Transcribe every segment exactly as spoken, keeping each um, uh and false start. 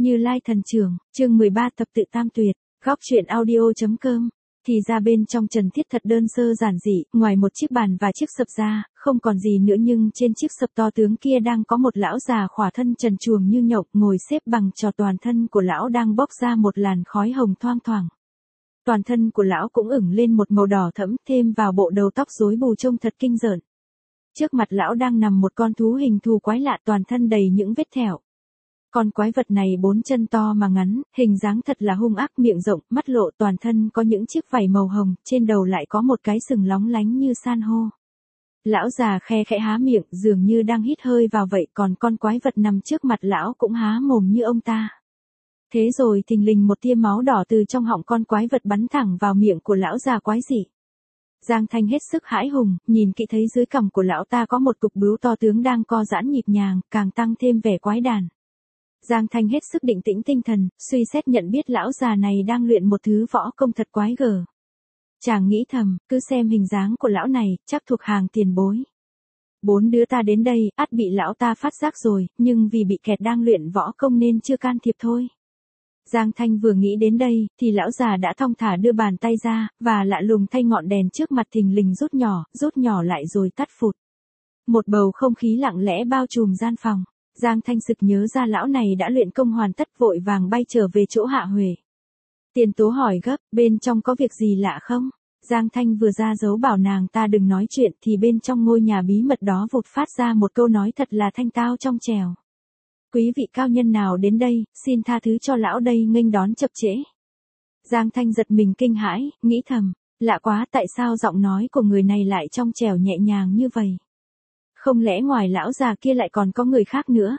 Như Lai thần trưởng, chương mười ba thập tự tam tuyệt, góc truyện audio.com. Thì ra bên trong Trần Thiết thật đơn sơ giản dị, ngoài một chiếc bàn và chiếc sập ra, không còn gì nữa, nhưng trên chiếc sập to tướng kia đang có một lão già khỏa thân trần truồng như nhộng ngồi xếp bằng, cho toàn thân của lão đang bốc ra một làn khói hồng thoang thoảng. Toàn thân của lão cũng ửng lên một màu đỏ thẫm, thêm vào bộ đầu tóc rối bù trông thật kinh rợn. Trước mặt lão đang nằm một con thú hình thù quái lạ, toàn thân đầy những vết thẹo. Con quái vật này bốn chân to mà ngắn, hình dáng thật là hung ác, miệng rộng, mắt lộ, toàn thân có những chiếc vảy màu hồng, trên đầu lại có một cái sừng lóng lánh như san hô. Lão già khe khẽ há miệng, dường như đang hít hơi vào vậy, còn con quái vật nằm trước mặt lão cũng há mồm như ông ta. Thế rồi thình lình một tia máu đỏ từ trong họng con quái vật bắn thẳng vào miệng của lão già quái dị. Giang Thanh hết sức hãi hùng, nhìn kỹ thấy dưới cằm của lão ta có một cục bướu to tướng đang co giãn nhịp nhàng, càng tăng thêm vẻ quái đản. Giang Thanh hết sức định tĩnh tinh thần, suy xét nhận biết lão già này đang luyện một thứ võ công thật quái gở. Chàng nghĩ thầm, cứ xem hình dáng của lão này, chắc thuộc hàng tiền bối. Bốn đứa ta đến đây, ắt bị lão ta phát giác rồi, nhưng vì bị kẹt đang luyện võ công nên chưa can thiệp thôi. Giang Thanh vừa nghĩ đến đây, thì lão già đã thong thả đưa bàn tay ra, và lạ lùng thay ngọn đèn trước mặt thình lình rút nhỏ, rút nhỏ lại rồi tắt phụt. Một bầu không khí lặng lẽ bao trùm gian phòng. Giang Thanh sực nhớ ra lão này đã luyện công hoàn tất, vội vàng bay trở về chỗ Hạ Huệ. Tiền Tố hỏi gấp, bên trong có việc gì lạ không? Giang Thanh vừa ra dấu bảo nàng ta đừng nói chuyện, thì bên trong ngôi nhà bí mật đó vụt phát ra một câu nói thật là thanh tao trong trẻo. Quý vị cao nhân nào đến đây, xin tha thứ cho lão đây nghênh đón chập trễ. Giang Thanh giật mình kinh hãi, nghĩ thầm, lạ quá, tại sao giọng nói của người này lại trong trẻo nhẹ nhàng như vậy? Không lẽ ngoài lão già kia lại còn có người khác nữa?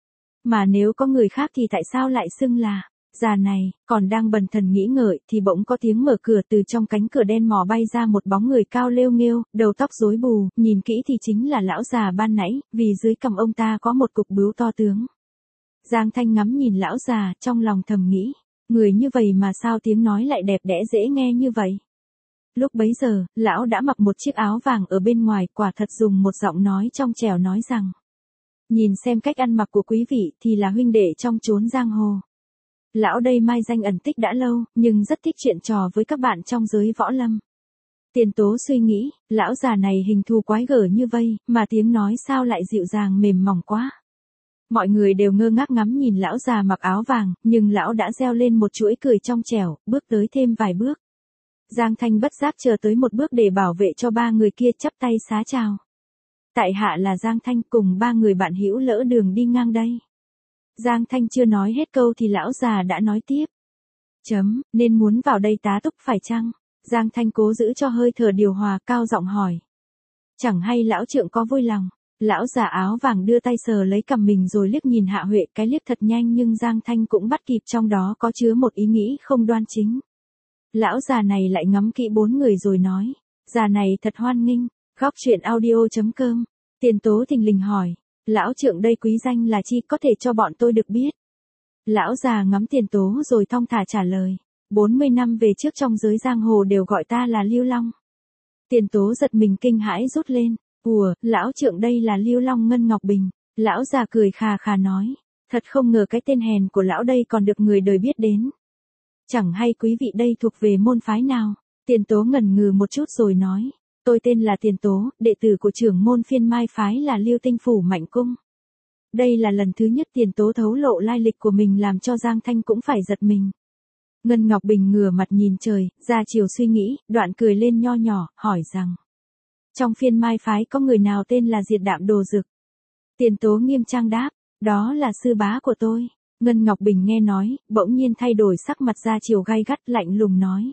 Mà nếu có người khác thì tại sao lại xưng là già này? Còn đang bần thần nghĩ ngợi thì bỗng có tiếng mở cửa, từ trong cánh cửa đen mò bay ra một bóng người cao lêu nghêu, đầu tóc rối bù, nhìn kỹ thì chính là lão già ban nãy, vì dưới cằm ông ta có một cục bướu to tướng. Giang Thanh ngắm nhìn lão già, trong lòng thầm nghĩ, người như vậy mà sao tiếng nói lại đẹp đẽ dễ nghe như vậy? Lúc bấy giờ, lão đã mặc một chiếc áo vàng ở bên ngoài, quả thật dùng một giọng nói trong trẻo nói rằng, nhìn xem cách ăn mặc của quý vị thì là huynh đệ trong chốn giang hồ. Lão đây mai danh ẩn tích đã lâu, nhưng rất thích chuyện trò với các bạn trong giới võ lâm. Tiền Tố suy nghĩ, lão già này hình thù quái gở như vây, mà tiếng nói sao lại dịu dàng mềm mỏng quá. Mọi người đều ngơ ngác ngắm nhìn lão già mặc áo vàng, nhưng lão đã reo lên một chuỗi cười trong trẻo, bước tới thêm vài bước. Giang Thanh bất giác chờ tới một bước để bảo vệ cho ba người kia, chắp tay xá chào. Tại hạ là Giang Thanh, cùng ba người bạn hữu lỡ đường đi ngang đây. Giang Thanh chưa nói hết câu thì lão già đã nói tiếp. Chấm, nên muốn vào đây tá túc phải chăng? Giang Thanh cố giữ cho hơi thở điều hòa, cao giọng hỏi. Chẳng hay lão trượng có vui lòng? Lão già áo vàng đưa tay sờ lấy cằm mình rồi liếc nhìn Hạ Huệ, cái liếc thật nhanh nhưng Giang Thanh cũng bắt kịp, trong đó có chứa một ý nghĩ không đoan chính. Lão già này lại ngắm kỹ bốn người rồi nói, già này thật hoan nghênh. Góc truyện audio.com. Tiền Tố thình lình hỏi, lão trượng đây quý danh là chi, có thể cho bọn tôi được biết? Lão già ngắm Tiền Tố rồi thong thả trả lời, bốn mươi năm về trước trong giới giang hồ đều gọi ta là Lưu Long. Tiền Tố giật mình kinh hãi rút lên, ùa, lão trượng đây là Lưu Long Ngân Ngọc Bình. Lão già cười khà khà nói, thật không ngờ cái tên hèn của lão đây còn được người đời biết đến. Chẳng hay quý vị đây thuộc về môn phái nào? Tiền Tố ngần ngừ một chút rồi nói, tôi tên là Tiền Tố, đệ tử của trưởng môn phiên mai phái là Lưu Tinh Phủ Mạnh Cung. Đây là lần thứ nhất Tiền Tố thấu lộ lai lịch của mình, làm cho Giang Thanh cũng phải giật mình. Ngân Ngọc Bình ngửa mặt nhìn trời, ra chiều suy nghĩ, đoạn cười lên nho nhỏ, hỏi rằng, trong phiên mai phái có người nào tên là Diệt Đạm Đồ Dực? Tiền Tố nghiêm trang đáp, đó là sư bá của tôi. Ngân Ngọc Bình nghe nói, bỗng nhiên thay đổi sắc mặt, ra chiều gay gắt lạnh lùng nói.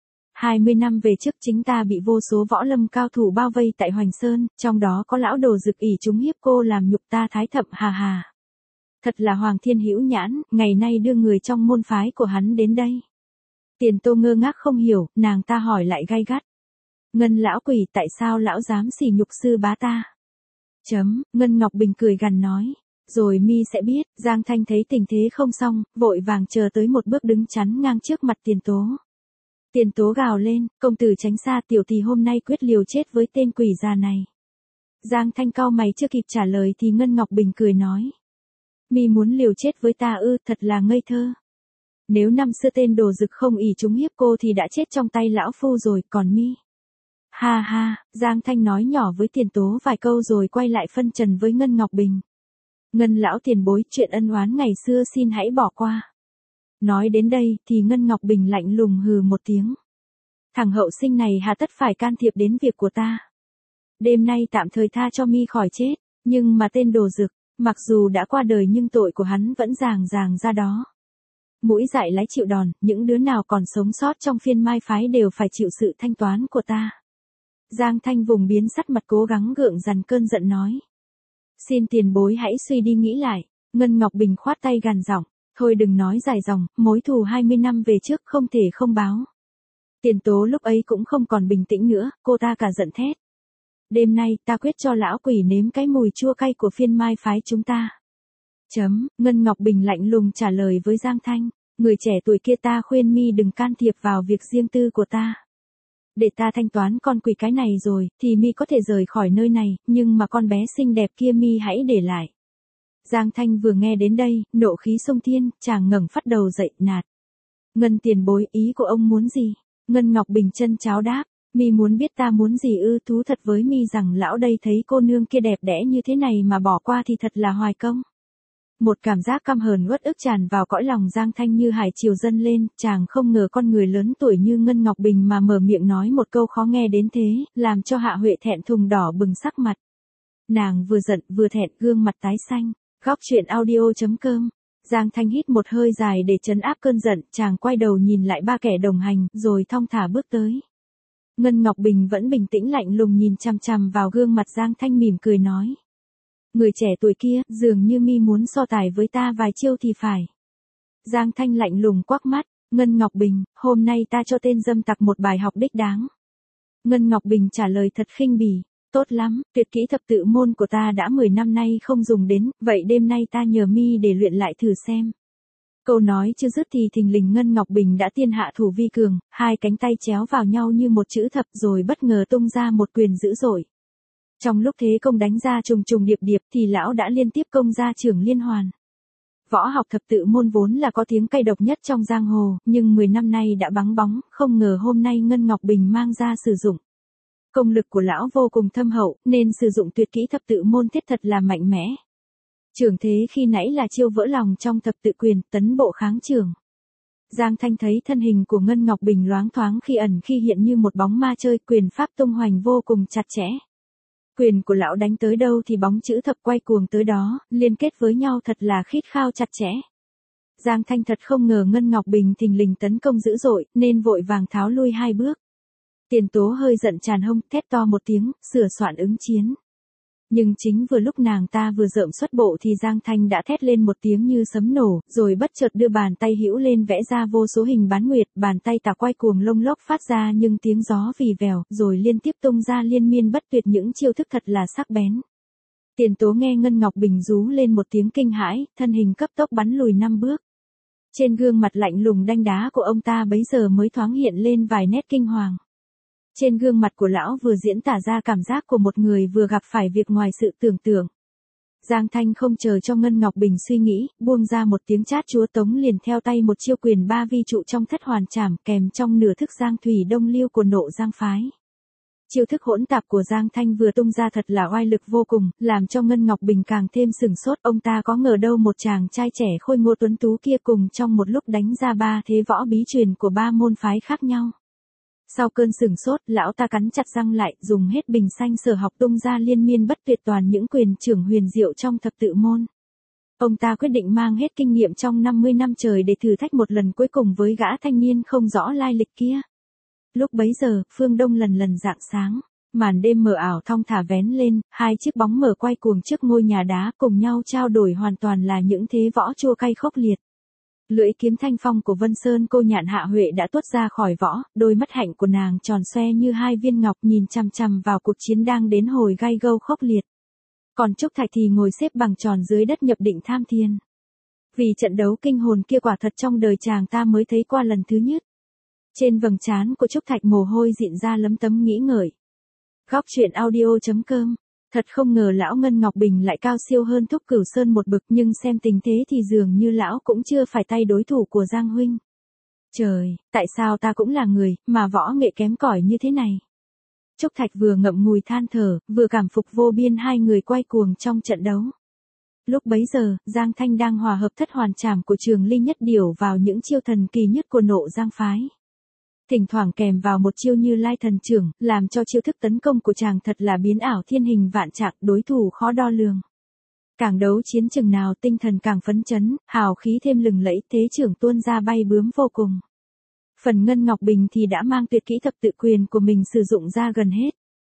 hai mươi năm về trước chính ta bị vô số võ lâm cao thủ bao vây tại Hoành Sơn, trong đó có lão Đồ Dực ỷ chúng hiếp cô làm nhục ta thái thậm, hà hà. Thật là Hoàng Thiên hữu nhãn, ngày nay đưa người trong môn phái của hắn đến đây. Tiền Tô ngơ ngác không hiểu, nàng ta hỏi lại gay gắt. Ngân lão quỷ, tại sao lão dám sỉ nhục sư bá ta? Chấm, Ngân Ngọc Bình cười gằn nói. Rồi mi sẽ biết. Giang Thanh thấy tình thế không xong, vội vàng chờ tới một bước đứng chắn ngang trước mặt Tiền Tố. Tiền Tố gào lên, công tử tránh xa, tiểu tỷ hôm nay quyết liều chết với tên quỷ già này. Giang Thanh cau mày chưa kịp trả lời thì Ngân Ngọc Bình cười nói. Mi muốn liều chết với ta ư, thật là ngây thơ. Nếu năm xưa tên đồ dực không ỷ chúng hiếp cô thì đã chết trong tay lão phu rồi, còn mi. Ha ha, Giang Thanh nói nhỏ với Tiền Tố vài câu rồi quay lại phân trần với Ngân Ngọc Bình. Ngân lão tiền bối, chuyện ân oán ngày xưa xin hãy bỏ qua. Nói đến đây thì Ngân Ngọc Bình lạnh lùng hừ một tiếng. Thằng hậu sinh này hà tất phải can thiệp đến việc của ta. Đêm nay tạm thời tha cho mi khỏi chết, nhưng mà tên đồ dực, mặc dù đã qua đời nhưng tội của hắn vẫn ràng ràng ra đó. Mũi dại lái chịu đòn, những đứa nào còn sống sót trong phiên mai phái đều phải chịu sự thanh toán của ta. Giang Thanh vùng biến sắc mặt cố gắng gượng dằn cơn giận nói. Xin tiền bối hãy suy đi nghĩ lại. Ngân Ngọc Bình khoát tay gằn giọng. Thôi đừng nói dài dòng, mối thù hai mươi năm về trước không thể không báo. Tiền Tố lúc ấy cũng không còn bình tĩnh nữa, cô ta cả giận thét. Đêm nay ta quyết cho lão quỷ nếm cái mùi chua cay của phiên mai phái chúng ta. Chấm, Ngân Ngọc Bình lạnh lùng trả lời với Giang Thanh. Người trẻ tuổi kia ta khuyên mi đừng can thiệp vào việc riêng tư của ta. Để ta thanh toán con quỷ cái này rồi, thì mi có thể rời khỏi nơi này, nhưng mà con bé xinh đẹp kia mi hãy để lại. Giang Thanh vừa nghe đến đây, nộ khí xông thiên, chàng ngẩng phát đầu dậy, nạt. Ngân tiền bối, ý của ông muốn gì? Ngân Ngọc Bình chân cháo đáp, mi muốn biết ta muốn gì ư? Thú thật với mi rằng lão đây thấy cô nương kia đẹp đẽ như thế này mà bỏ qua thì thật là hoài công. Một cảm giác căm hờn uất ức tràn vào cõi lòng Giang Thanh như hải triều dâng lên, chàng không ngờ con người lớn tuổi như Ngân Ngọc Bình mà mở miệng nói một câu khó nghe đến thế, làm cho Hạ Huệ thẹn thùng đỏ bừng sắc mặt. Nàng vừa giận vừa thẹn, gương mặt tái xanh. Góc truyện audio chấm com. Giang Thanh hít một hơi dài để trấn áp cơn giận, chàng quay đầu nhìn lại ba kẻ đồng hành, rồi thong thả bước tới. Ngân Ngọc Bình vẫn bình tĩnh lạnh lùng nhìn chằm chằm vào gương mặt Giang Thanh mỉm cười nói. Người trẻ tuổi kia, dường như mi muốn so tài với ta vài chiêu thì phải. Giang Thanh lạnh lùng quắc mắt, Ngân Ngọc Bình, hôm nay ta cho tên dâm tặc một bài học đích đáng. Ngân Ngọc Bình trả lời thật khinh bỉ, tốt lắm, tuyệt kỹ thập tự môn của ta đã mười năm nay không dùng đến, vậy đêm nay ta nhờ mi để luyện lại thử xem. Câu nói chưa dứt thì thình lình Ngân Ngọc Bình đã tiên hạ thủ vi cường, hai cánh tay chéo vào nhau như một chữ thập rồi bất ngờ tung ra một quyền dữ dội. Trong lúc thế công đánh ra trùng trùng điệp điệp thì lão đã liên tiếp công ra chưởng liên hoàn. Võ học thập tự môn vốn là có tiếng cay độc nhất trong giang hồ, nhưng mười năm nay đã vắng bóng, không ngờ hôm nay Ngân Ngọc Bình mang ra sử dụng. Công lực của lão vô cùng thâm hậu, nên sử dụng tuyệt kỹ thập tự môn thiết thật là mạnh mẽ. Trưởng thế khi nãy là chiêu vỡ lòng trong thập tự quyền, tấn bộ kháng trưởng. Giang Thanh thấy thân hình của Ngân Ngọc Bình loáng thoáng khi ẩn khi hiện như một bóng ma chơi, quyền pháp tung hoành vô cùng chặt chẽ. Quyền của lão đánh tới đâu thì bóng chữ thập quay cuồng tới đó, liên kết với nhau thật là khít khao chặt chẽ. Giang Thanh thật không ngờ Ngân Ngọc Bình thình lình tấn công dữ dội, nên vội vàng tháo lui hai bước. Tiền Tố hơi giận tràn hông, thét to một tiếng, sửa soạn ứng chiến. Nhưng chính vừa lúc nàng ta vừa rợm xuất bộ thì Giang Thanh đã thét lên một tiếng như sấm nổ, rồi bất chợt đưa bàn tay hữu lên vẽ ra vô số hình bán nguyệt, bàn tay tà quay cuồng lông lốc phát ra nhưng tiếng gió vì vèo, rồi liên tiếp tung ra liên miên bất tuyệt những chiêu thức thật là sắc bén. Tiền Tố nghe Ngân Ngọc Bình rú lên một tiếng kinh hãi, thân hình cấp tốc bắn lùi năm bước. Trên gương mặt lạnh lùng đanh đá của ông ta bấy giờ mới thoáng hiện lên vài nét kinh hoàng. Trên gương mặt của lão vừa diễn tả ra cảm giác của một người vừa gặp phải việc ngoài sự tưởng tượng. Giang Thanh không chờ cho Ngân Ngọc Bình suy nghĩ, buông ra một tiếng chát chúa tống liền theo tay một chiêu quyền ba vi trụ trong thất hoàn trảm kèm trong nửa thức Giang Thủy Đông Liêu của Nộ Giang phái. Chiêu thức hỗn tạp của Giang Thanh vừa tung ra thật là oai lực vô cùng, làm cho Ngân Ngọc Bình càng thêm sửng sốt, ông ta có ngờ đâu một chàng trai trẻ khôi ngô tuấn tú kia cùng trong một lúc đánh ra ba thế võ bí truyền của ba môn phái khác nhau. Sau cơn sửng sốt, lão ta cắn chặt răng lại, dùng hết bình xanh sở học tung ra liên miên bất tuyệt toàn những quyền trưởng huyền diệu trong thập tự môn. Ông ta quyết định mang hết kinh nghiệm trong năm mươi năm trời để thử thách một lần cuối cùng với gã thanh niên không rõ lai lịch kia. Lúc bấy giờ, phương đông lần lần rạng sáng, màn đêm mờ ảo thong thả vén lên, hai chiếc bóng mờ quay cuồng trước ngôi nhà đá cùng nhau trao đổi hoàn toàn là những thế võ chua cay khốc liệt. Lưỡi kiếm thanh phong của Vân Sơn cô nhạn Hạ Huệ đã tuốt ra khỏi võ, đôi mắt hạnh của nàng tròn xoe như hai viên ngọc nhìn chằm chằm vào cuộc chiến đang đến hồi gay gâu khốc liệt. Còn Trúc Thạch thì ngồi xếp bằng tròn dưới đất nhập định tham thiền. Vì trận đấu kinh hồn kia quả thật trong đời chàng ta mới thấy qua lần thứ nhất. Trên vầng trán của Trúc Thạch mồ hôi dịn ra lấm tấm nghĩ ngợi. Góc truyện audio chấm com Thật không ngờ lão Ngân Ngọc Bình lại cao siêu hơn Thúc Cửu Sơn một bậc, nhưng xem tình thế thì dường như lão cũng chưa phải tay đối thủ của Giang huynh. Trời, tại sao ta cũng là người, mà võ nghệ kém cỏi như thế này? Trúc Thạch vừa ngậm ngùi than thở, vừa cảm phục vô biên hai người quay cuồng trong trận đấu. Lúc bấy giờ, Giang Thanh đang hòa hợp thất hoàn trảm của Trường Ly Nhất Điểu vào những chiêu thần kỳ nhất của Nộ Giang phái. Thỉnh thoảng kèm vào một chiêu Như Lai thần trưởng, làm cho chiêu thức tấn công của chàng thật là biến ảo thiên hình vạn trạng, đối thủ khó đo lường. Càng đấu chiến chừng nào tinh thần càng phấn chấn, hào khí thêm lừng lẫy, thế trưởng tuôn ra bay bướm vô cùng. Phần Ngân Ngọc Bình thì đã mang tuyệt kỹ thập tự quyền của mình sử dụng ra gần hết.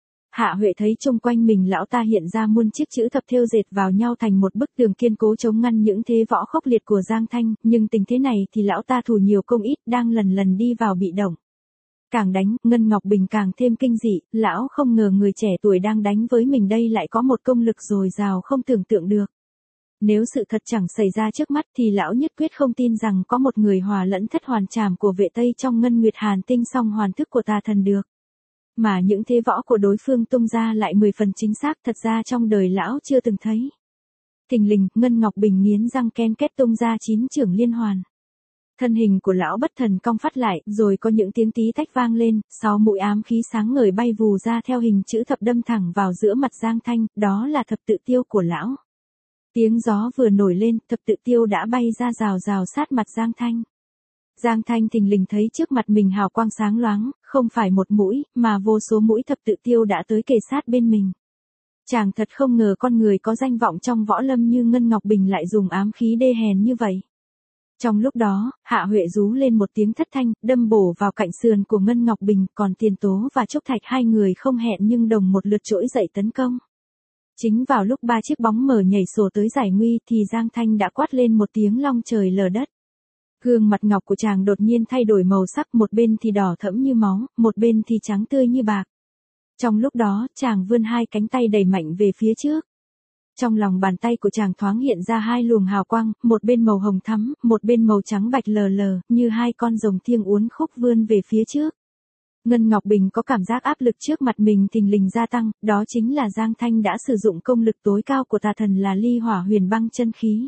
Hạ Huệ thấy chung quanh mình lão ta hiện ra muôn chiếc chữ thập thêu dệt vào nhau thành một bức tường kiên cố chống ngăn những thế võ khốc liệt của Giang Thanh, nhưng tình thế này thì lão ta thủ nhiều công ít, đang lần lần đi vào bị động. Càng đánh, Ngân Ngọc Bình càng thêm kinh dị, lão không ngờ người trẻ tuổi đang đánh với mình đây lại có một công lực dồi dào không tưởng tượng được. Nếu sự thật chẳng xảy ra trước mắt thì lão nhất quyết không tin rằng có một người hòa lẫn thất hoàn trảm của vệ Tây trong Ngân Nguyệt Hàn Tinh song hoàn thức của tà thần được. Mà những thế võ của đối phương tung ra lại mười phần chính xác, thật ra trong đời lão chưa từng thấy. Thình lình, Ngân Ngọc Bình nghiến răng ken két tung ra chín chưởng liên hoàn. Thân hình của lão bất thần cong phát lại, rồi có những tiếng tí tách vang lên, sáu mũi ám khí sáng ngời bay vù ra theo hình chữ thập đâm thẳng vào giữa mặt Giang Thanh, đó là thập tự tiêu của lão. Tiếng gió vừa nổi lên, thập tự tiêu đã bay ra rào rào sát mặt Giang Thanh. Giang Thanh thình lình thấy trước mặt mình hào quang sáng loáng, không phải một mũi, mà vô số mũi thập tự tiêu đã tới kề sát bên mình. Chàng thật không ngờ con người có danh vọng trong võ lâm như Ngân Ngọc Bình lại dùng ám khí đê hèn như vậy. Trong lúc đó, Hạ Huệ rú lên một tiếng thất thanh, đâm bổ vào cạnh sườn của Ngân Ngọc Bình, còn Tiền Tố và Trúc Thạch hai người không hẹn nhưng đồng một lượt trỗi dậy tấn công. Chính vào lúc ba chiếc bóng mờ nhảy sổ tới giải nguy thì Giang Thanh đã quát lên một tiếng long trời lở đất. Gương mặt ngọc của chàng đột nhiên thay đổi màu sắc, một bên thì đỏ thẫm như máu, một bên thì trắng tươi như bạc. Trong lúc đó, chàng vươn hai cánh tay đẩy mạnh về phía trước. Trong lòng bàn tay của chàng thoáng hiện ra hai luồng hào quang, một bên màu hồng thắm, một bên màu trắng bạch lờ lờ, như hai con rồng thiêng uốn khúc vươn về phía trước. Ngân Ngọc Bình có cảm giác áp lực trước mặt mình thình lình gia tăng, đó chính là Giang Thanh đã sử dụng công lực tối cao của tà thần là ly hỏa huyền băng chân khí.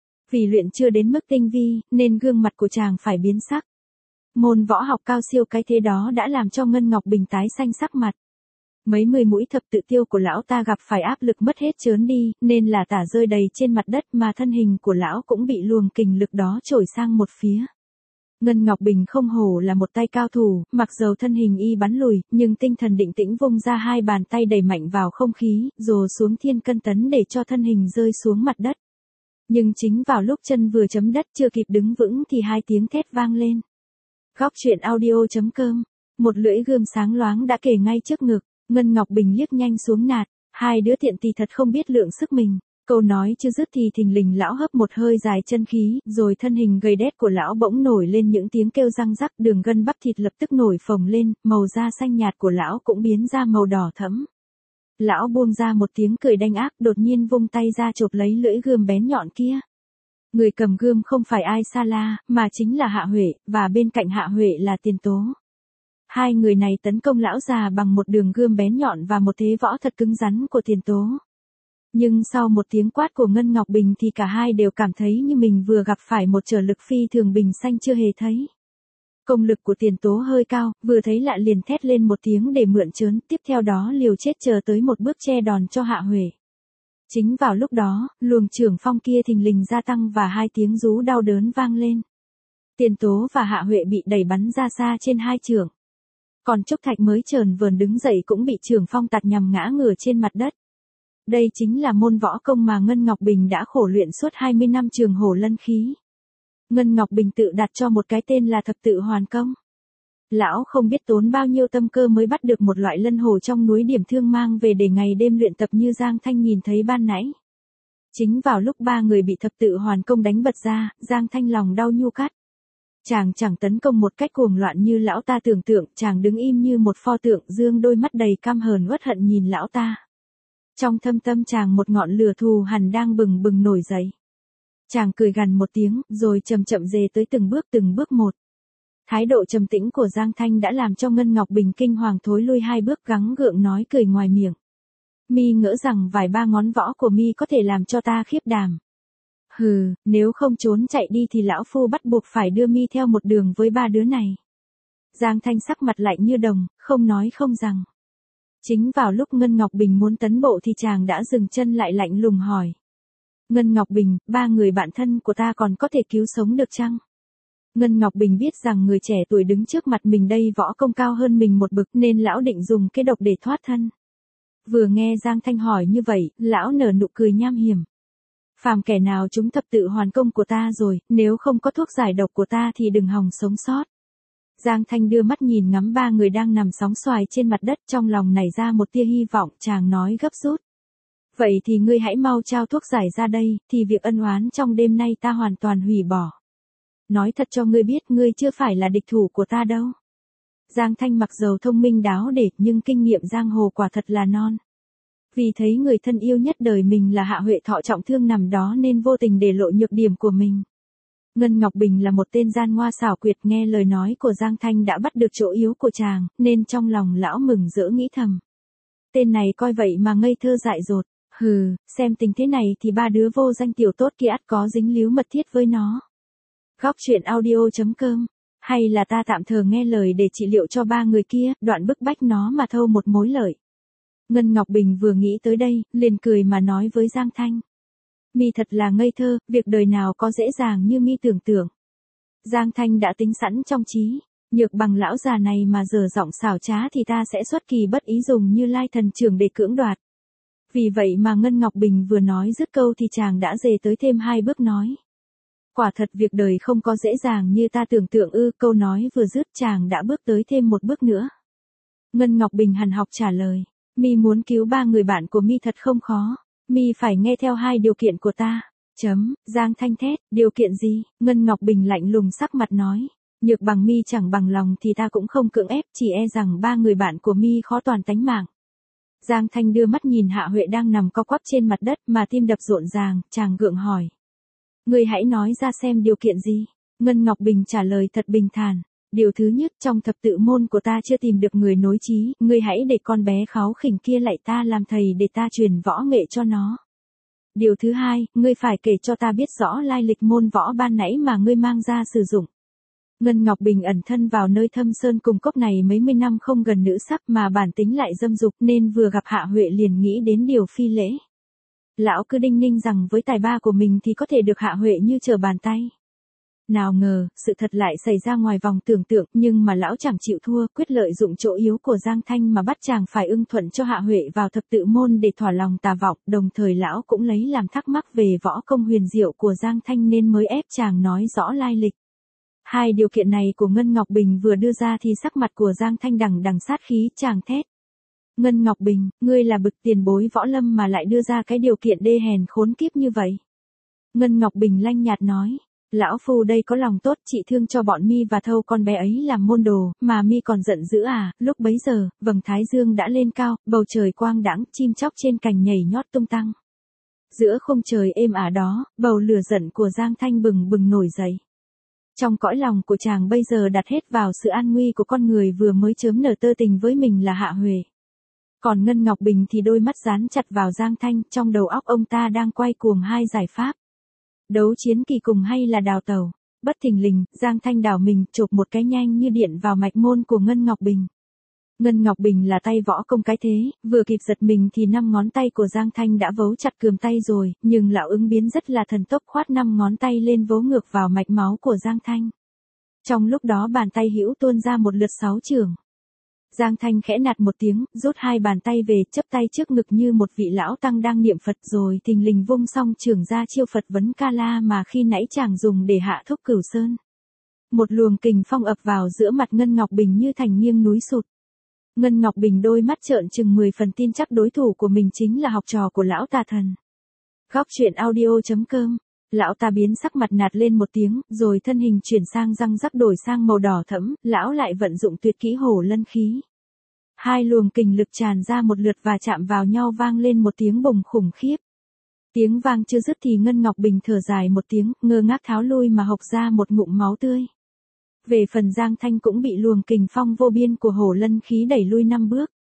Vì luyện chưa đến mức tinh vi, nên gương mặt của chàng phải biến sắc. Môn võ học cao siêu cái thế đó đã làm cho Ngân Ngọc Bình tái xanh sắc mặt. Mấy mười mũi thập tự tiêu của lão ta gặp phải áp lực mất hết chớn đi, nên là tả rơi đầy trên mặt đất mà thân hình của lão cũng bị luồng kình lực đó trổi sang một phía. Ngân Ngọc Bình không hổ là một tay cao thủ, mặc dầu thân hình y bắn lùi, nhưng tinh thần định tĩnh vung ra hai bàn tay đẩy mạnh vào không khí, rồi xuống thiên cân tấn để cho thân hình rơi xuống mặt đất. Nhưng chính vào lúc chân vừa chấm đất chưa kịp đứng vững thì hai tiếng thét vang lên. Góc truyện audio chấm com, một lưỡi gươm sáng loáng đã kề ngay trước ngực, Ngân Ngọc Bình liếc nhanh xuống nạt, hai đứa tiện tì thật không biết lượng sức mình. Câu nói chưa dứt thì thình lình lão hấp một hơi dài chân khí, rồi thân hình gầy đét của lão bỗng nổi lên những tiếng kêu răng rắc, đường gân bắp thịt lập tức nổi phồng lên, màu da xanh nhạt của lão cũng biến ra màu đỏ thẫm. Lão buông ra một tiếng cười đanh ác, đột nhiên vung tay ra chộp lấy lưỡi gươm bén nhọn kia. Người cầm gươm không phải ai xa la, mà chính là Hạ Huệ, và bên cạnh Hạ Huệ là Tiền Tố. Hai người này tấn công lão già bằng một đường gươm bén nhọn và một thế võ thật cứng rắn của Tiền Tố. Nhưng sau một tiếng quát của Ngân Ngọc Bình thì cả hai đều cảm thấy như mình vừa gặp phải một trở lực phi thường bình xanh chưa hề thấy. Công lực của Tiền Tố hơi cao, vừa thấy lạ liền thét lên một tiếng để mượn trớn, tiếp theo đó liều chết chờ tới một bước che đòn cho Hạ Huệ. Chính vào lúc đó, luồng trưởng phong kia thình lình gia tăng và hai tiếng rú đau đớn vang lên. Tiền Tố và Hạ Huệ bị đẩy bắn ra xa trên hai chưởng. Còn Trúc Thạch mới chờn vờn đứng dậy cũng bị trưởng phong tạt nhằm ngã ngửa trên mặt đất. Đây chính là môn võ công mà Ngân Ngọc Bình đã khổ luyện suốt hai mươi năm trường hổ lân khí. Ngân Ngọc Bình tự đặt cho một cái tên là thập tự hoàn công. Lão không biết tốn bao nhiêu tâm cơ mới bắt được một loại lân hổ trong núi Điểm Thương mang về để ngày đêm luyện tập như Giang Thanh nhìn thấy ban nãy. Chính vào lúc ba người bị thập tự hoàn công đánh bật ra, Giang Thanh lòng đau nhu cắt. Chàng chẳng tấn công một cách cuồng loạn như lão ta tưởng tượng, chàng đứng im như một pho tượng, dương đôi mắt đầy căm hờn uất hận nhìn lão ta. Trong thâm tâm chàng một ngọn lửa thù hằn đang bừng bừng nổi dậy. Chàng cười gằn một tiếng, rồi chậm chậm dề tới từng bước từng bước một. Thái độ trầm tĩnh của Giang Thanh đã làm cho Ngân Ngọc Bình kinh hoàng thối lui hai bước, gắng gượng nói cười ngoài miệng. Mi ngỡ rằng vài ba ngón võ của Mi có thể làm cho ta khiếp đảm. Hừ, nếu không trốn chạy đi thì lão phu bắt buộc phải đưa Mi theo một đường với ba đứa này. Giang Thanh sắc mặt lạnh như đồng, không nói không rằng. Chính vào lúc Ngân Ngọc Bình muốn tấn bộ thì chàng đã dừng chân lại lạnh lùng hỏi. Ngân Ngọc Bình, ba người bạn thân của ta còn có thể cứu sống được chăng? Ngân Ngọc Bình biết rằng người trẻ tuổi đứng trước mặt mình đây võ công cao hơn mình một bậc nên lão định dùng cái độc để thoát thân. Vừa nghe Giang Thanh hỏi như vậy, lão nở nụ cười nham hiểm. Phàm kẻ nào trúng thập tự hoàn công của ta rồi, nếu không có thuốc giải độc của ta thì đừng hòng sống sót. Giang Thanh đưa mắt nhìn ngắm ba người đang nằm sóng xoài trên mặt đất, trong lòng nảy ra một tia hy vọng, chàng nói gấp rút. Vậy thì ngươi hãy mau trao thuốc giải ra đây, thì việc ân oán trong đêm nay ta hoàn toàn hủy bỏ. Nói thật cho ngươi biết ngươi chưa phải là địch thủ của ta đâu. Giang Thanh mặc dầu thông minh đáo để nhưng kinh nghiệm giang hồ quả thật là non. Vì thấy người thân yêu nhất đời mình là Hạ Huệ thọ trọng thương nằm đó nên vô tình để lộ nhược điểm của mình. Ngân Ngọc Bình là một tên gian ngoa xảo quyệt, nghe lời nói của Giang Thanh đã bắt được chỗ yếu của chàng, nên trong lòng lão mừng rỡ nghĩ thầm. Tên này coi vậy mà ngây thơ dại dột, hừ, xem tình thế này thì ba đứa vô danh tiểu tốt kia ắt có dính líu mật thiết với nó. Góc truyện audio chấm com, hay là ta tạm thời nghe lời để trị liệu cho ba người kia, đoạn bức bách nó mà thâu một mối lợi. Ngân Ngọc Bình vừa nghĩ tới đây, liền cười mà nói với Giang Thanh. Mi thật là ngây thơ, việc đời nào có dễ dàng như Mi tưởng tượng. Giang Thanh đã tính sẵn trong trí, nhược bằng lão già này mà dở giọng xảo trá thì ta sẽ xuất kỳ bất ý dùng Như Lai thần trưởng để cưỡng đoạt. Vì vậy mà Ngân Ngọc Bình vừa nói dứt câu thì chàng đã dề tới thêm hai bước nói. Quả thật việc đời không có dễ dàng như ta tưởng tượng ư, câu nói vừa dứt chàng đã bước tới thêm một bước nữa. Ngân Ngọc Bình hằn học trả lời, Mi muốn cứu ba người bạn của Mi thật không khó, Mi phải nghe theo hai điều kiện của ta. Chấm, Giang Thanh thét, điều kiện gì? Ngân Ngọc Bình lạnh lùng sắc mặt nói, nhược bằng Mi chẳng bằng lòng thì ta cũng không cưỡng ép, chỉ e rằng ba người bạn của Mi khó toàn tánh mạng. Giang Thanh đưa mắt nhìn Hạ Huệ đang nằm co quắp trên mặt đất mà tim đập rộn ràng, chàng gượng hỏi. Ngươi hãy nói ra xem điều kiện gì? Ngân Ngọc Bình trả lời thật bình thản. Điều thứ nhất, trong thập tự môn của ta chưa tìm được người nối chí, ngươi hãy để con bé kháu khỉnh kia lại ta làm thầy để ta truyền võ nghệ cho nó. Điều thứ hai, ngươi phải kể cho ta biết rõ lai lịch môn võ ban nãy mà ngươi mang ra sử dụng. Ngân Ngọc Bình ẩn thân vào nơi thâm sơn cùng cốc này mấy mươi năm không gần nữ sắc mà bản tính lại dâm dục nên vừa gặp Hạ Huệ liền nghĩ đến điều phi lễ. Lão cứ đinh ninh rằng với tài ba của mình thì có thể được Hạ Huệ như trở bàn tay. Nào ngờ, sự thật lại xảy ra ngoài vòng tưởng tượng, nhưng mà lão chẳng chịu thua, quyết lợi dụng chỗ yếu của Giang Thanh mà bắt chàng phải ưng thuận cho Hạ Huệ vào thập tự môn để thỏa lòng tà vọng, đồng thời lão cũng lấy làm thắc mắc về võ công huyền diệu của Giang Thanh nên mới ép chàng nói rõ lai lịch. Hai điều kiện này của Ngân Ngọc Bình vừa đưa ra thì sắc mặt của Giang Thanh đằng đằng sát khí, chàng thét. Ngân Ngọc Bình, ngươi là bậc tiền bối võ lâm mà lại đưa ra cái điều kiện đê hèn khốn kiếp như vậy. Ngân Ngọc Bình lanh nhạt nói, lão phu đây có lòng tốt trị thương cho bọn Mi và thâu con bé ấy làm môn đồ, mà Mi còn giận dữ à? Lúc bấy giờ, vầng thái dương đã lên cao, bầu trời quang đãng, chim chóc trên cành nhảy nhót tung tăng. Giữa khung trời êm ả đó, bầu lửa giận của Giang Thanh bừng bừng nổi dậy. Trong cõi lòng của chàng bây giờ đặt hết vào sự an nguy của con người vừa mới chớm nở tơ tình với mình là Hạ Huệ. Còn Ngân Ngọc Bình thì đôi mắt dán chặt vào Giang Thanh, trong đầu óc ông ta đang quay cuồng hai giải pháp. Đấu chiến kỳ cùng hay là đào tẩu. Bất thình lình, Giang Thanh đảo mình, chộp một cái nhanh như điện vào mạch môn của Ngân Ngọc Bình. Ngân Ngọc Bình là tay võ công cái thế, vừa kịp giật mình thì năm ngón tay của Giang Thanh đã vấu chặt cườm tay rồi, nhưng lão ứng biến rất là thần tốc, khoát năm ngón tay lên vấu ngược vào mạch máu của Giang Thanh. Trong lúc đó bàn tay hữu tuôn ra một lượt sáu chưởng. Giang Thanh khẽ nạt một tiếng, rút hai bàn tay về, chắp tay trước ngực như một vị lão tăng đang niệm Phật, rồi thình lình vung song chưởng ra chiêu Phật vấn ca la mà khi nãy chàng dùng để hạ thúc Cửu Sơn. Một luồng kình phong ập vào giữa mặt Ngân Ngọc Bình như thành nghiêng núi sụt. Ngân Ngọc Bình đôi mắt trợn trừng mười phần tin chắc đối thủ của mình chính là học trò của lão tà thần. Góc truyện audio chấm com. Lão ta biến sắc mặt nạt lên một tiếng, rồi thân hình chuyển sang răng rắc đổi sang màu đỏ thẫm, lão lại vận dụng tuyệt kỹ hổ lân khí. Hai luồng kình lực tràn ra một lượt và chạm vào nhau vang lên một tiếng bùng khủng khiếp. Tiếng vang chưa dứt thì Ngân Ngọc Bình thở dài một tiếng, ngơ ngác tháo lui mà hộc ra một ngụm máu tươi. Về phần Giang Thanh cũng bị luồng kình phong vô biên của hổ lân khí đẩy lui năm bước.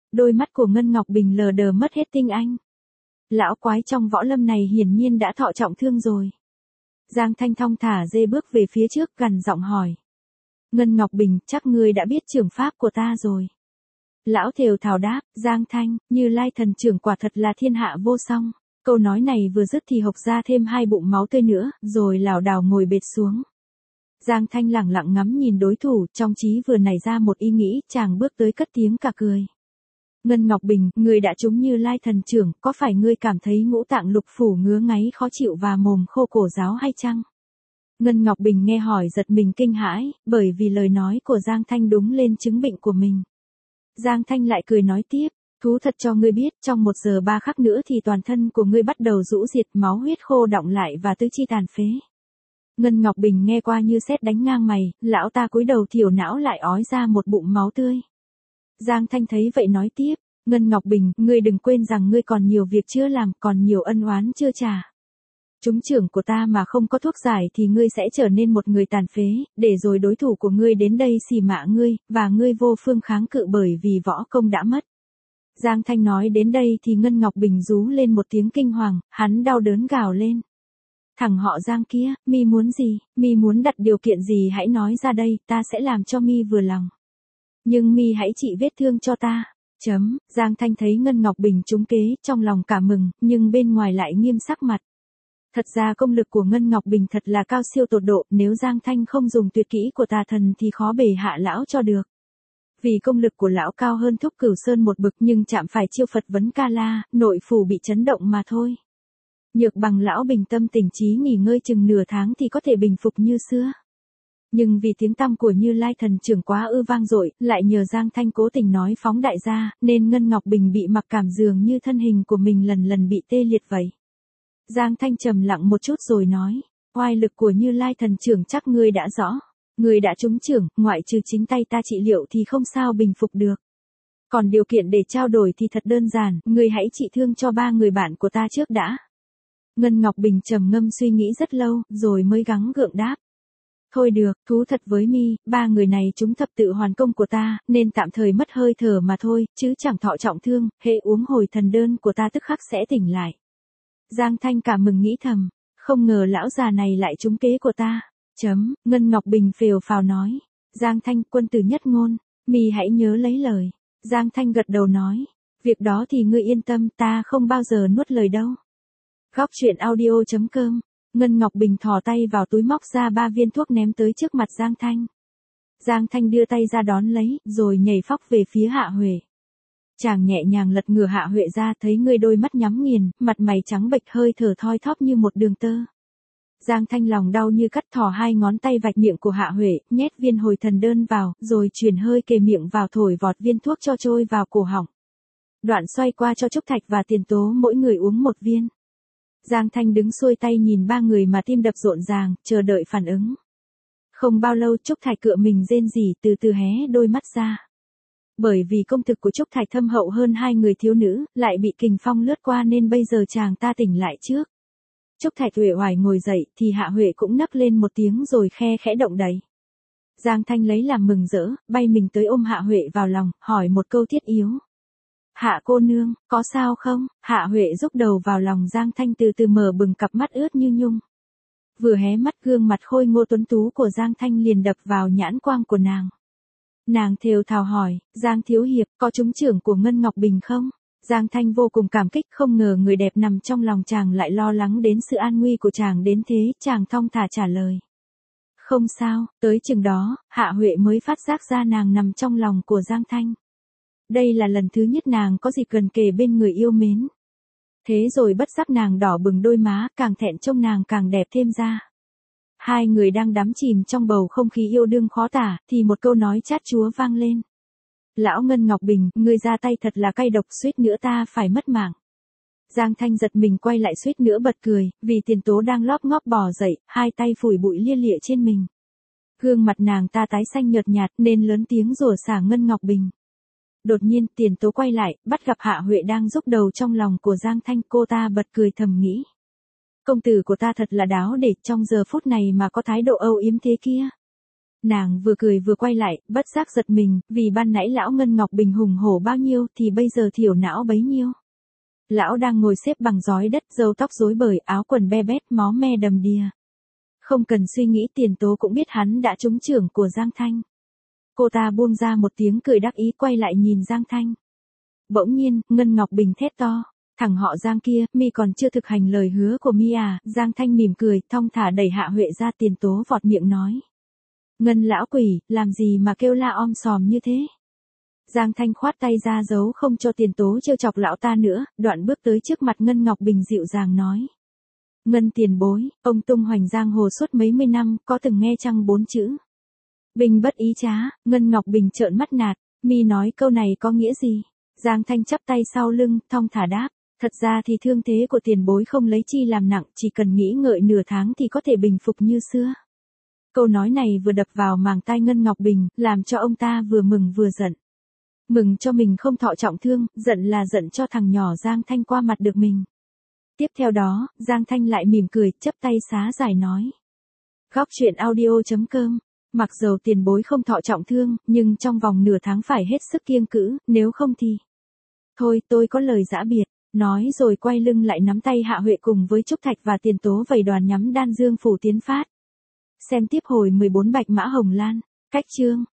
Đôi mắt của Ngân Ngọc Bình lờ đờ mất hết tinh anh. Lão quái trong võ lâm này hiển nhiên đã thọ trọng thương rồi. Giang Thanh thong thả dê bước về phía trước gằn giọng hỏi. Ngân Ngọc Bình, chắc ngươi đã biết trưởng pháp của ta rồi. Lão thều thào đáp, Giang Thanh, Như Lai thần trưởng quả thật là thiên hạ vô song. Câu nói này vừa dứt thì hộc ra thêm hai bụng máu tươi nữa, rồi lảo đảo ngồi bệt xuống. Giang Thanh lẳng lặng ngắm nhìn đối thủ, trong trí vừa nảy ra một ý nghĩ, chàng bước tới cất tiếng cả cười. Ngân Ngọc Bình, ngươi đã trúng Như Lai thần trưởng, có phải ngươi cảm thấy ngũ tạng lục phủ ngứa ngáy khó chịu và mồm khô cổ ráo hay chăng? Ngân Ngọc Bình nghe hỏi giật mình kinh hãi, bởi vì lời nói của Giang Thanh đúng lên chứng bệnh của mình. Giang Thanh lại cười nói tiếp, thú thật cho ngươi biết, trong một giờ ba khắc nữa thì toàn thân của ngươi bắt đầu rũ diệt, máu huyết khô đọng lại và tứ chi tàn phế. Ngân Ngọc Bình nghe qua như sét đánh ngang mày, lão ta cúi đầu thiểu não lại ói ra một bụng máu tươi. Giang Thanh thấy vậy nói tiếp, Ngân Ngọc Bình, ngươi đừng quên rằng ngươi còn nhiều việc chưa làm, còn nhiều ân oán chưa trả. Trúng trưởng của ta mà không có thuốc giải thì ngươi sẽ trở nên một người tàn phế, để rồi đối thủ của ngươi đến đây xì mạ ngươi, và ngươi vô phương kháng cự bởi vì võ công đã mất. Giang Thanh nói đến đây thì Ngân Ngọc Bình rú lên một tiếng kinh hoàng, hắn đau đớn gào lên. Thằng họ Giang kia, mi muốn gì, mi muốn đặt điều kiện gì hãy nói ra đây, ta sẽ làm cho mi vừa lòng. Nhưng mi hãy trị vết thương cho ta. Chấm, Giang Thanh thấy Ngân Ngọc Bình trúng kế, trong lòng cảm mừng, nhưng bên ngoài lại nghiêm sắc mặt. Thật ra công lực của Ngân Ngọc Bình thật là cao siêu tột độ, nếu Giang Thanh không dùng tuyệt kỹ của tà thần thì khó bề hạ lão cho được. Vì công lực của lão cao hơn Thúc Cửu Sơn một bậc nhưng chạm phải chiêu Phật vấn ca la, nội phủ bị chấn động mà thôi. Nhược bằng lão bình tâm tỉnh trí nghỉ ngơi chừng nửa tháng thì có thể bình phục như xưa. Nhưng vì tiếng tăm của Như Lai thần trưởng quá ư vang dội, lại nhờ Giang Thanh cố tình nói phóng đại ra, nên Ngân Ngọc Bình bị mặc cảm dường như thân hình của mình lần lần bị tê liệt vậy. Giang Thanh trầm lặng một chút rồi nói, oai lực của Như Lai thần trưởng chắc ngươi đã rõ. Ngươi đã trúng trưởng, ngoại trừ chính tay ta trị liệu thì không sao bình phục được. Còn điều kiện để trao đổi thì thật đơn giản, ngươi hãy trị thương cho ba người bạn của ta trước đã. Ngân Ngọc Bình trầm ngâm suy nghĩ rất lâu, rồi mới gắng gượng đáp. Thôi được, thú thật với mi, ba người này chúng thập tự hoàn công của ta, nên tạm thời mất hơi thở mà thôi, chứ chẳng thọ trọng thương, hễ uống hồi thần đơn của ta tức khắc sẽ tỉnh lại. Giang Thanh cảm mừng nghĩ thầm, không ngờ lão già này lại trúng kế của ta. Chấm, Ngân Ngọc Bình phều phào nói. Giang Thanh, quân tử nhất ngôn, mi hãy nhớ lấy lời. Giang Thanh gật đầu nói, việc đó thì ngươi yên tâm, ta không bao giờ nuốt lời đâu. Góc truyện audio chấm com. Ngân Ngọc Bình thò tay vào túi móc ra ba viên thuốc ném tới trước mặt Giang Thanh. Giang Thanh đưa tay ra đón lấy, rồi nhảy phóc về phía Hạ Huệ. Chàng nhẹ nhàng lật ngửa Hạ Huệ ra, thấy người đôi mắt nhắm nghiền, mặt mày trắng bệch, hơi thở thoi thóp như một đường tơ. Giang Thanh lòng đau như cắt, thò hai ngón tay vạch miệng của Hạ Huệ, nhét viên hồi thần đơn vào, rồi truyền hơi kề miệng vào thổi vọt viên thuốc cho trôi vào cổ họng. Đoạn xoay qua cho Trúc Thạch và Tiền Tố mỗi người uống một viên. Giang Thanh đứng xuôi tay nhìn ba người mà tim đập rộn ràng, chờ đợi phản ứng. Không bao lâu Trúc Thạch cựa mình rên rỉ, từ từ hé đôi mắt ra. Bởi vì công thực của Trúc Thạch thâm hậu hơn hai người thiếu nữ, lại bị kình phong lướt qua nên bây giờ chàng ta tỉnh lại trước. Trúc Thạch uể oải ngồi dậy thì Hạ Huệ cũng nấc lên một tiếng rồi khe khẽ động đậy. Giang Thanh lấy làm mừng rỡ, bay mình tới ôm Hạ Huệ vào lòng, hỏi một câu thiết yếu. Hạ cô nương, có sao không? Hạ Huệ rúc đầu vào lòng Giang Thanh, từ từ mở bừng cặp mắt ướt như nhung. Vừa hé mắt, gương mặt khôi ngô tuấn tú của Giang Thanh liền đập vào nhãn quang của nàng. Nàng thều thào hỏi, Giang thiếu hiệp, có trúng trưởng của Ngân Ngọc Bình không? Giang Thanh vô cùng cảm kích, không ngờ người đẹp nằm trong lòng chàng lại lo lắng đến sự an nguy của chàng đến thế, chàng thong thả trả lời. Không sao, tới chừng đó, Hạ Huệ mới phát giác ra nàng nằm trong lòng của Giang Thanh. Đây là lần thứ nhất nàng có dịp gần kề bên người yêu mến. Thế rồi bất giác nàng đỏ bừng đôi má, càng thẹn trông nàng càng đẹp thêm ra. Hai người đang đắm chìm trong bầu không khí yêu đương khó tả, thì một câu nói chát chúa vang lên. Lão Ngân Ngọc Bình, ngươi ra tay thật là cay độc, suýt nữa ta phải mất mạng. Giang Thanh giật mình quay lại suýt nữa bật cười, vì Tiền Tố đang lóp ngóp bò dậy, hai tay phủi bụi lia lịa trên mình. Gương mặt nàng ta tái xanh nhợt nhạt nên lớn tiếng rủa xả Ngân Ngọc Bình. Đột nhiên Tiền Tố quay lại, bắt gặp Hạ Huệ đang rúc đầu trong lòng của Giang Thanh, cô ta bật cười thầm nghĩ. Công tử của ta thật là đáo để trong giờ phút này mà có thái độ âu yếm thế kia. Nàng vừa cười vừa quay lại, bất giác giật mình, vì ban nãy lão Ngân Ngọc Bình hùng hổ bao nhiêu thì bây giờ thiểu não bấy nhiêu. Lão đang ngồi xếp bằng rói đất, râu tóc rối bời, áo quần be bét, máu me đầm đìa. Không cần suy nghĩ Tiền Tố cũng biết hắn đã trúng chưởng của Giang Thanh. Cô ta buông ra một tiếng cười đắc ý quay lại nhìn Giang Thanh. Bỗng nhiên, Ngân Ngọc Bình thét to. Thằng họ Giang kia, mi còn chưa thực hành lời hứa của mi à? Giang Thanh mỉm cười, thong thả đẩy Hạ Huệ ra. Tiền Tố vọt miệng nói. Ngân lão quỷ, làm gì mà kêu la om sòm như thế? Giang Thanh khoát tay ra giấu không cho Tiền Tố trêu chọc lão ta nữa, đoạn bước tới trước mặt Ngân Ngọc Bình dịu dàng nói. Ngân tiền bối, ông tung hoành giang hồ suốt mấy mươi năm, có từng nghe chăng bốn chữ? Bình bất ý trá. Ngân Ngọc Bình trợn mắt nạt, mi nói câu này có nghĩa gì? Giang Thanh chắp tay sau lưng, thong thả đáp. Thật ra thì thương thế của tiền bối không lấy chi làm nặng, chỉ cần nghĩ ngợi nửa tháng thì có thể bình phục như xưa. Câu nói này vừa đập vào màng tai Ngân Ngọc Bình, làm cho ông ta vừa mừng vừa giận. Mừng cho mình không thọ trọng thương, giận là giận cho thằng nhỏ Giang Thanh qua mặt được mình. Tiếp theo đó, Giang Thanh lại mỉm cười, chắp tay xá giải nói. Góc truyện audio chấm com. Mặc dầu tiền bối không thọ trọng thương, nhưng trong vòng nửa tháng phải hết sức kiêng cữ, nếu không thì... Thôi, tôi có lời giã biệt. Nói rồi quay lưng lại nắm tay Hạ Huệ cùng với Trúc Thạch và Tiền Tố vầy đoàn nhắm Đan Dương phủ tiến phát. Xem tiếp hồi mười bốn Bạch Mã Hồng Lan. Cách chương.